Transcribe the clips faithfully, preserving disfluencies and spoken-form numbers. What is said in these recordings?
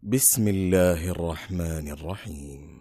بسم الله الرحمن الرحيم.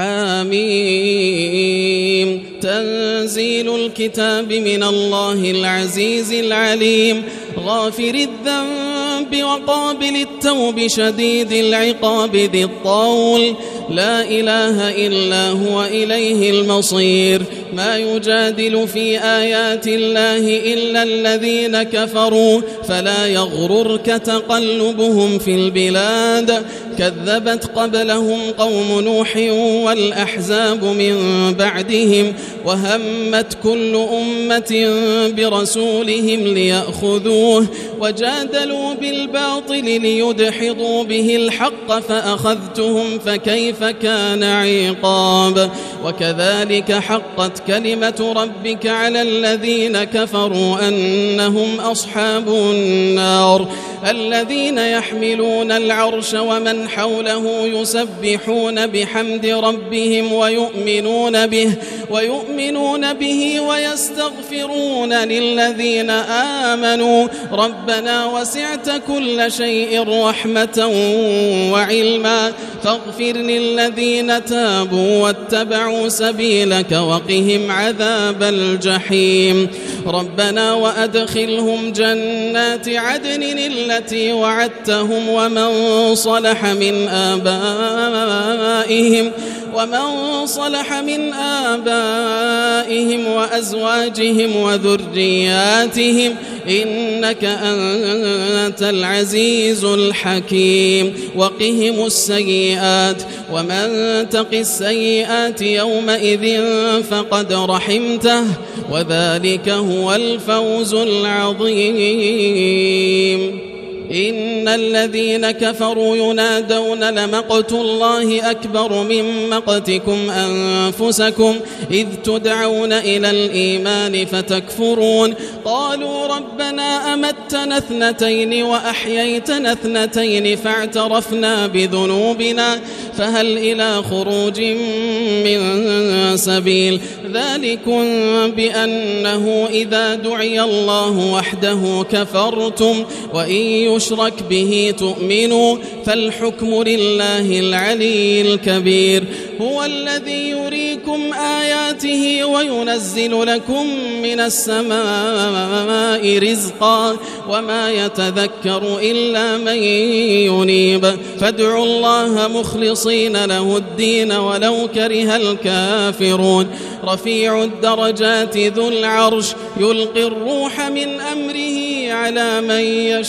حميم. تنزيل الكتاب من الله العزيز العليم، غافر الذنب وقابل التوب شديد العقاب ذي الطول، لا إله إلا هو إليه المصير. ما يجادل في آيات الله إلا الذين كفروا، فلا يغررك تقلبهم في البلاد. كذبت قبلهم قوم نوح والأحزاب من بعدهم، وهمت كل أمة برسولهم ليأخذوه، وجادلوا بالباطل ليدحضوا به الحق فأخذتهم فكيف كان عقاب. وكذلك حقت كلمة ربك على الذين كفروا أنهم أصحاب النار، الذين يحملون العرش ومن حوله يسبحون بحمد ربهم ويؤمنون به ويؤمنون به ويستغفرون للذين آمنوا ربنا وسعت كل شيء رحمة وعلما فاغفر للذين تابوا واتبعوا سبيلك وقهم عذاب الجحيم. ربنا وأدخلهم جنات عدن التي وعدتهم ومن صلح من آبائهم ومن صلح من آبائهم وأزواجهم وذرياتهم إنك أنت العزيز الحكيم. وقهم السيئات ومن تق السيئات يومئذ فقد رحمته وذلك هو الفوز العظيم. إن الذين كفروا ينادون لمقت الله أكبر من مقتكم أنفسكم إذ تدعون إلى الإيمان فتكفرون. قالوا ربنا أمتنا اثنتين وأحييتنا اثنتين فاعترفنا بذنوبنا فهل إلى خروج من سبيل. ذلكم بأنه إذا دعي الله وحده كفرتم وإن يشرك به تؤمنوا فالحكم لله العلي الكبير. هو الذي يريكم آياته وينزل لكم من السماء رزقا وما يتذكر إلا من ينيب. فادعوا الله مخلصين له الدين ولو كره الكافرون. رفيع الدرجات ذو العرش يلقي الروح من أمره على من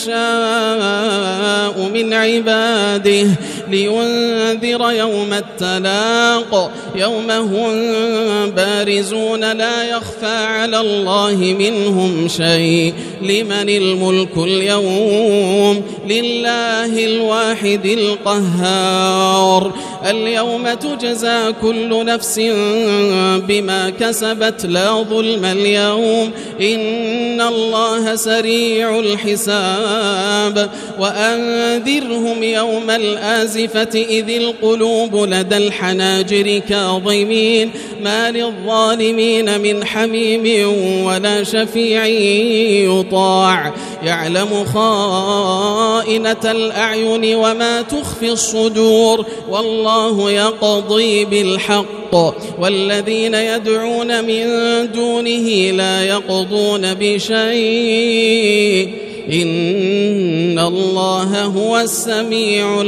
يشاء من عباده لينذر يوم التلاق يوم هم بارزون لا يخفى على الله منهم شيء. لمن الملك اليوم لله الواحد القهار. اليوم تجزى كل نفس بما كسبت لا ظلم اليوم إن الله سريع الحساب. وأنذرهم يوم الآزفة إذ القلوب لدى الحناجر كاظمين ما للظالمين من حميم ولا شفيع يطاع. يعلم خائنة الأعين وما تخفي الصدور والله يقضي بالحق والذين يدعون من دونه لا يقضون بشيء إن الله هو السميع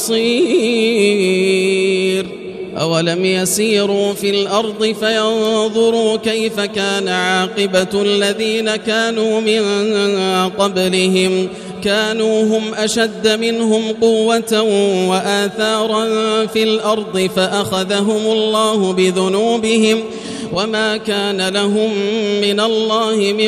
البصير. أولم يسيروا في الأرض فينظروا كيف كان عاقبة الذين كانوا من قبلهم كانوا هم أشد منهم قوة وآثارا في الأرض فأخذهم الله بذنوبهم وما كان لهم من الله من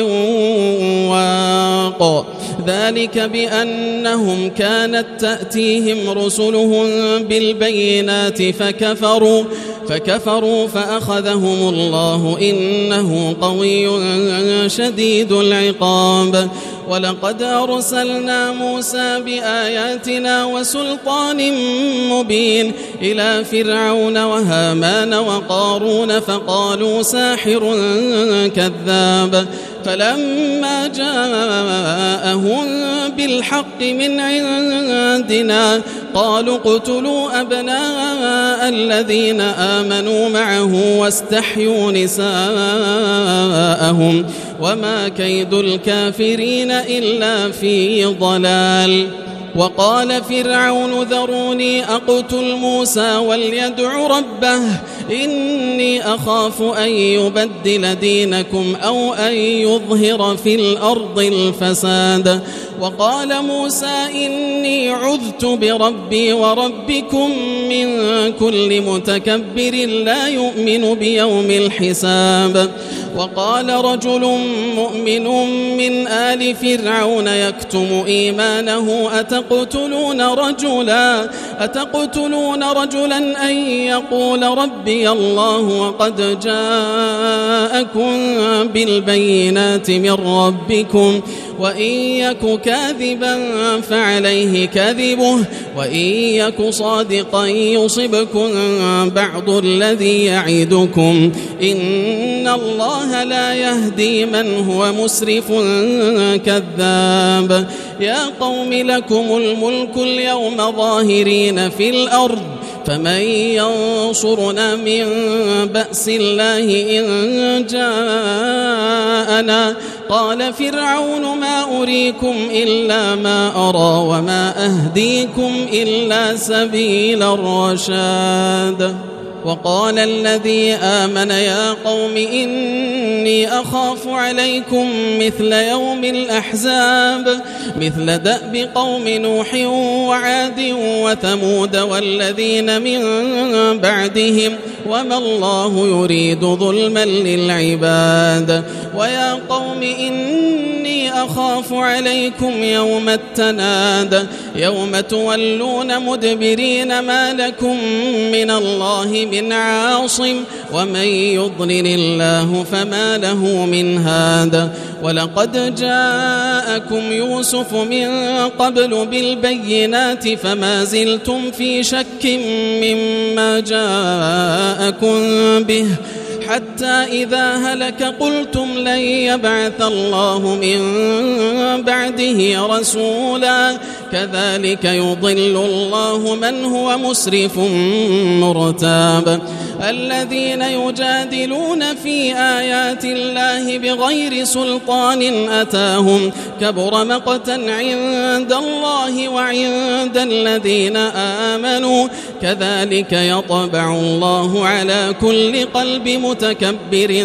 واق. ذلك بأنهم كانت تأتيهم رسلهم بالبينات فكفروا فكفروا فأخذهم الله إنه قوي شديد العقاب. ولقد أرسلنا موسى بآياتنا وسلطان مبين إلى فرعون وهامان وقارون فقالوا ساحر كذاب فلما جاءهم بالحق من عندنا قالوا اقتلوا أبناء الذين آمنوا معه واستحيوا نساءهم وما كيد الكافرين إلا في ضلال. وقال فرعون ذروني أقتل موسى وليدع ربه إني أخاف أن يبدل دينكم أو أن يظهر في الأرض الفساد. وقال موسى إني عذت بربي وربكم من كل متكبر لا يؤمن بيوم الحساب. وقال رجل مؤمن من آل فرعون يكتم إيمانه أتقتلون رجلا أتقتلون رجلا أن يقول ربي الله وقد جاءكم بالبينات من ربكم وإن يك كاذبا فعليه كذبه وإن يك صادقا يصبكم بعض الذي يعدكم إن الله لا يهدي من هو مسرف كذاب. يا قوم لكم الملك اليوم ظاهرين في الأرض فمن ينصرنا من بأس الله إن جاءنا. قال فرعون ما أريكم إلا ما أرى وما أهديكم إلا سبيل الرشاد. وقال الذي آمن يا قوم إني أخاف عليكم مثل يوم الأحزاب مثل دأب قوم نوح وعاد وثمود والذين من بعدهم وما الله يريد ظلما للعباد. ويا قوم إني أخاف عليكم يوم التناد يوم تولون مدبرين ما لكم من الله من عاصم ومن يضلل الله فما له من هاد. ولقد جاءكم يوسف من قبل بالبينات فما زلتم في شك مما جاءكم به حتى إذا هلك قلتم لن يبعث الله من بعده رسولا كذلك يضل الله من هو مسرف مرتاب. الذين يجادلون في آيات الله بغير سلطان أتاهم كبر مقتا عند الله وعند الذين آمنوا كذلك يطبع الله على كل قلب متكبر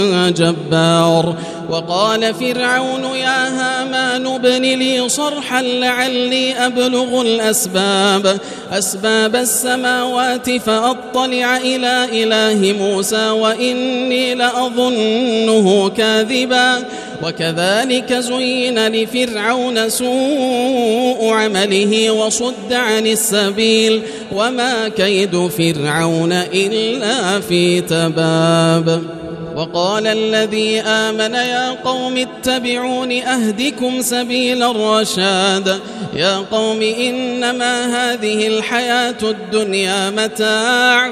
جبار. وقال فرعون يا هامان ابن لي صرحا لعلي أبلغ الأسباب أسباب السماوات فأطلع إلى إله موسى وإني لأظنه كاذبا. وكذلك زين لفرعون سوء عمله وصد عن السبيل وما كيد فرعون إلا في تباب. وقال الذي آمن يا قوم اتبعون أهدكم سبيل الرشاد. يا قوم إنما هذه الحياة الدنيا متاع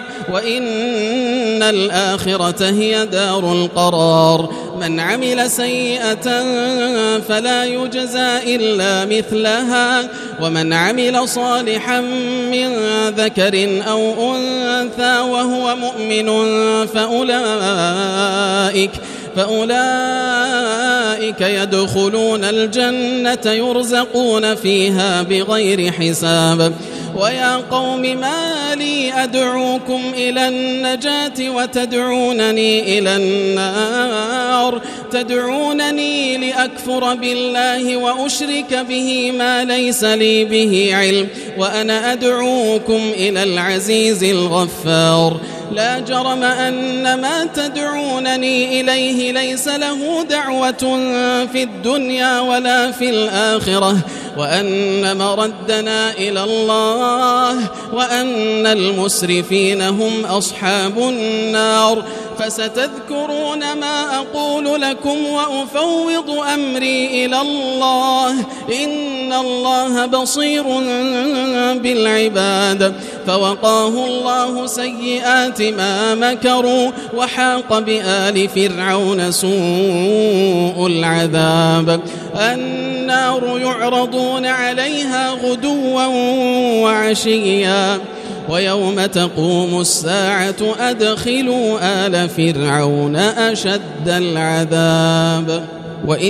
وإن الآخرة هي دار القرار. من عمل سيئة فلا يجزى إلا مثلها ومن عمل صالحا من ذكر أو أنثى وهو مؤمن فأولئك فأولئك يدخلون الجنة يرزقون فيها بغير حساب. ويا قوم ما لي أدعوكم إلى النجاة وتدعونني إلى النار تدعونني لأكفر بالله وأشرك به ما ليس لي به علم وأنا أدعوكم إلى العزيز الغفار. لا جرم أن ما تدعونني إليه ليس له دعوة في الدنيا ولا في الآخرة وأن مردنا إلى الله وأن المسرفين هم أصحاب النار. فستذكرون ما أقول لكم وأفوض أمري إلى الله، إن الله بصير بالعباد. فوقاه الله سيئات ما مكروا، وحاق بآل فرعون سوء العذاب. النار يعرضون عليها غدوا وعشيا، ويوم تقوم الساعة أدخلوا آل فرعون أشد العذاب. وإذ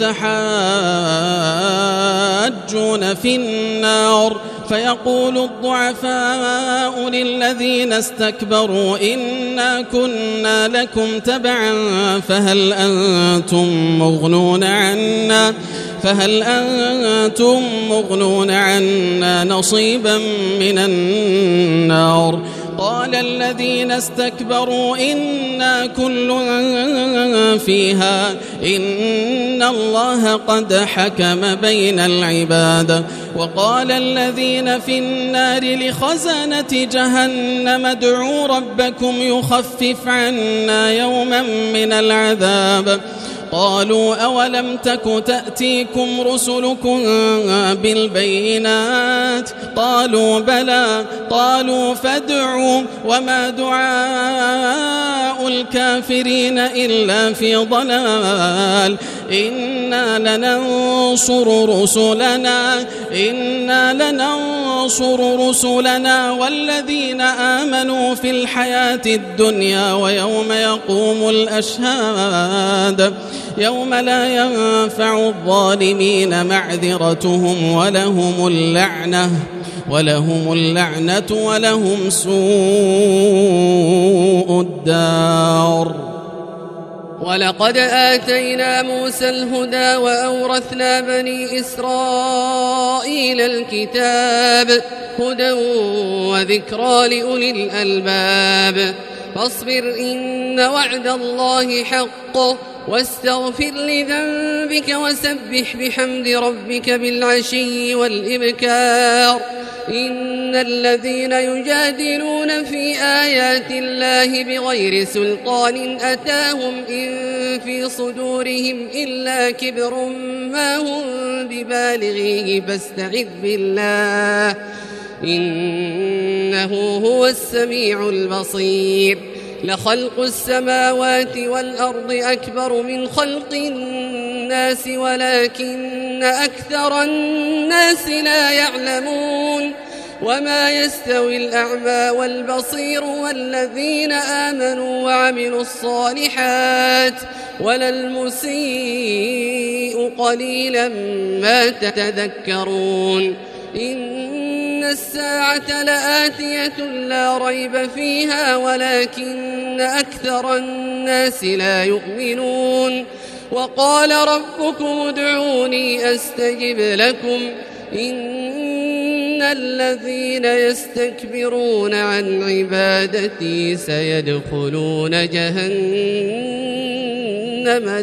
يتحاجون في النار فيقول الضعفاء للذين استكبروا إنا كنا لكم تبعا فهل أنتم مغنون عنا فهل أنتم مغنون عنا نصيبا من النار. قال الذين استكبروا إنا كل فيها إن الله قد حكم بين العباد. وقال الذين في النار لخزنة جهنم ادعوا ربكم يخفف عنا يوما من العذاب. قالوا أولم تك تأتيكم رسلكم بالبينات قالوا بلى قالوا فادعوا وما دعاء الكافرين إلا في ضلال. إنا لننصر رسلنا إنا لننصر رسلنا والذين آمنوا في الحياة الدنيا ويوم يقوم الأشهاد يوم لا ينفع الظالمين معذرتهم ولهم اللعنة ولهم اللعنة ولهم سوء الدار. ولقد آتينا موسى الهدى وأورثنا بني إسرائيل الكتاب هدى وذكرى لأولي الألباب. فاصبر إن وعد الله حق واستغفر لذنبك وسبح بحمد ربك بالعشي والإبكار. إن الذين يجادلون في آيات الله بغير سلطان أتاهم إن في صدورهم إلا كبر ما هم ببالغيه فاستعذ بالله إنه هو السميع البصير. لخلق السماوات والأرض أكبر من خلق الناس ولكن أكثر الناس لا يعلمون. وما يستوي الأعمى والبصير والذين آمنوا وعملوا الصالحات ولا المسيء قليلا ما تتذكرون. إن الساعة لآتية لا ريب فيها ولكن أكثر الناس لا يؤمنون. وقال ربكم ادعوني أستجب لكم إن الذين يستكبرون عن عبادتي سيدخلون جهنم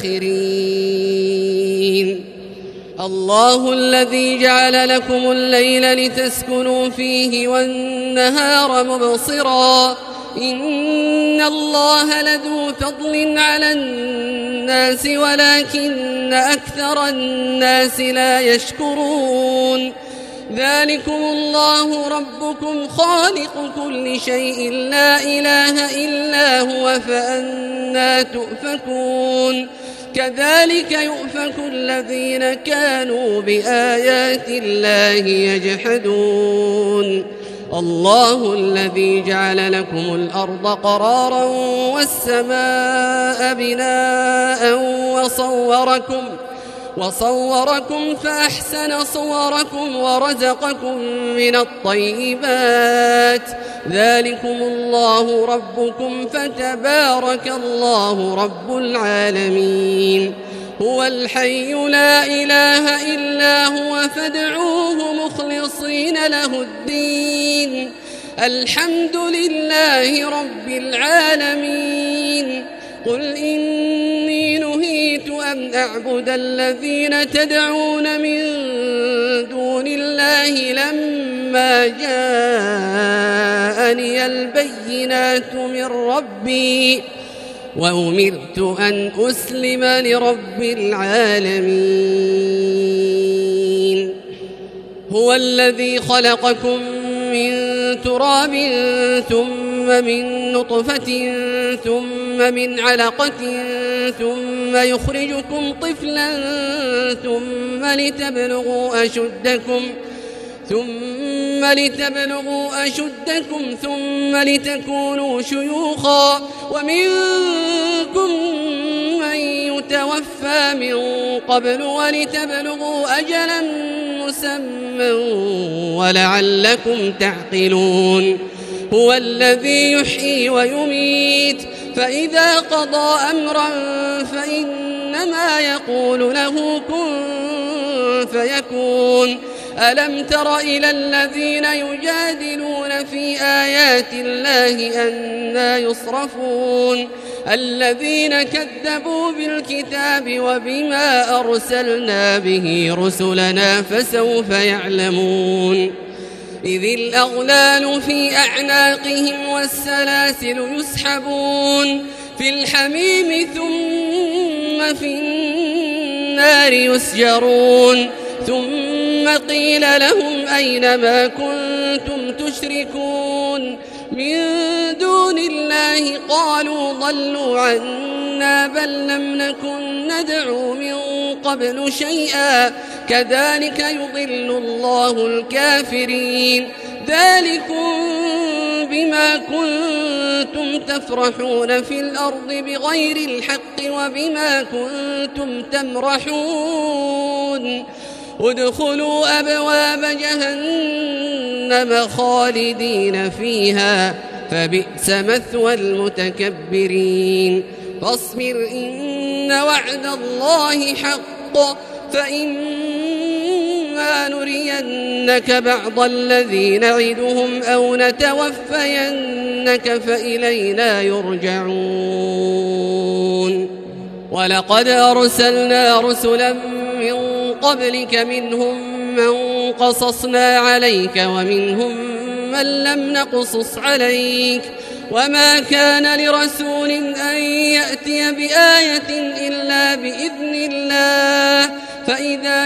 داخرين. الله الذي جعل لكم الليل لتسكنوا فيه والنهار مبصرا إن الله لذو فضل على الناس ولكن أكثر الناس لا يشكرون. ذلكم الله ربكم خالق كل شيء لا إله إلا هو فأنى تؤفكون. كذلك يؤفك الذين كانوا بآيات الله يجحدون. الله الذي جعل لكم الأرض قرارا والسماء بناء وصوركم وصوركم فأحسن صوركم ورزقكم من الطيبات. ذلكم الله ربكم فتبارك الله رب العالمين. هو الحي لا إله إلا هو فادعوه مخلصين له الدين. الحمد لله رب العالمين. قل إني نهيت أن أعبد الذين تدعون من دون الله لما فلما جاءني البينات من ربي وأمرت أن أسلم لرب العالمين. هو الذي خلقكم من تراب ثم من نطفة ثم من علقة ثم يخرجكم طفلا ثم لتبلغوا أشدكم ثم لتبلغوا أشدكم ثم لتكونوا شيوخا ومنكم من يتوفى من قبل ولتبلغوا أجلا مسمى ولعلكم تعقلون. هو الذي يحيي ويميت فإذا قضى أمرا فإنما يقول له كن فيكون. ألم تر إلى الذين يجادلون في آيات الله أنى يصرفون الذين كذبوا بالكتاب وبما أرسلنا به رسلنا فسوف يعلمون. إذ الأغلال في أعناقهم والسلاسل يسحبون في الحميم ثم في النار يسجرون ثم قيل لهم أين ما كنتم تشركون من دون الله قالوا ضلوا عنا بل لم نكن ندعو من قبل شيئا كذلك يضل الله الكافرين. ذلكم بما كنتم تفرحون في الأرض بغير الحق وبما كنتم تمرحون. ادخلوا أبواب جهنم خالدين فيها فبئس مثوى المتكبرين. فاصبر إن وعد الله حق فإما نرينك بعض الذي نعدهم أو نتوفينك فإلينا يرجعون. ولقد أرسلنا رسلا من قبلك منهم من قصصنا عليك ومنهم من لم نقصص عليك وما كان لرسول أن يأتي بآية إلا بإذن الله فإذا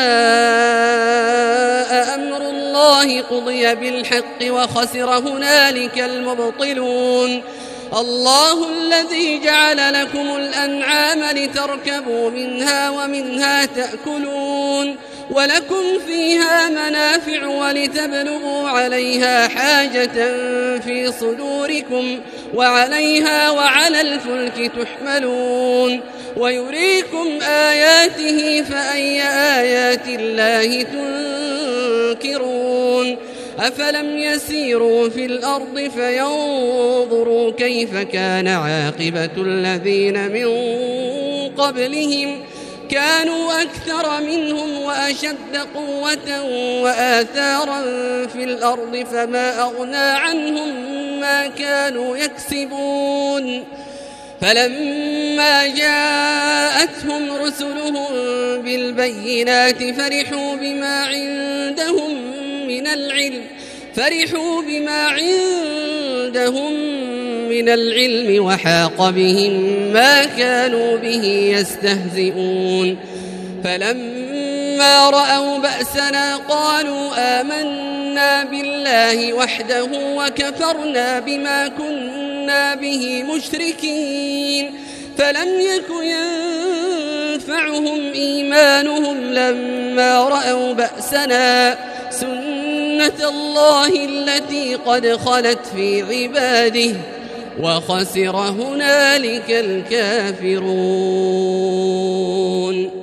جاء أمر الله قضي بالحق وخسر هنالك المبطلون. الله الذي جعل لكم الأنعام لتركبوا منها ومنها تأكلون ولكم فيها منافع ولتبلغوا عليها حاجة في صدوركم وعليها وعلى الفلك تحملون ويريكم آياته فأي آيات الله تنكرون. أفلم يسيروا في الأرض فينظروا كيف كان عاقبة الذين من قبلهم كانوا أكثر منهم وأشد قوة وآثارا في الأرض فما أغنى عنهم ما كانوا يكسبون. فلما جاءتهم رسلهم بالبينات فرحوا بما عندهم من العلم فرحوا بما عندهم من العلم وحاق بهم ما كانوا به يستهزئون. فلما رأوا بأسنا قالوا آمنا بالله وحده وكفرنا بما كنا به مشركين. فلم يك ينفعهم إيمانهم لما رأوا بأسنا سنة الله التي قد خلت في عباده وخسر هنالك الكافرون.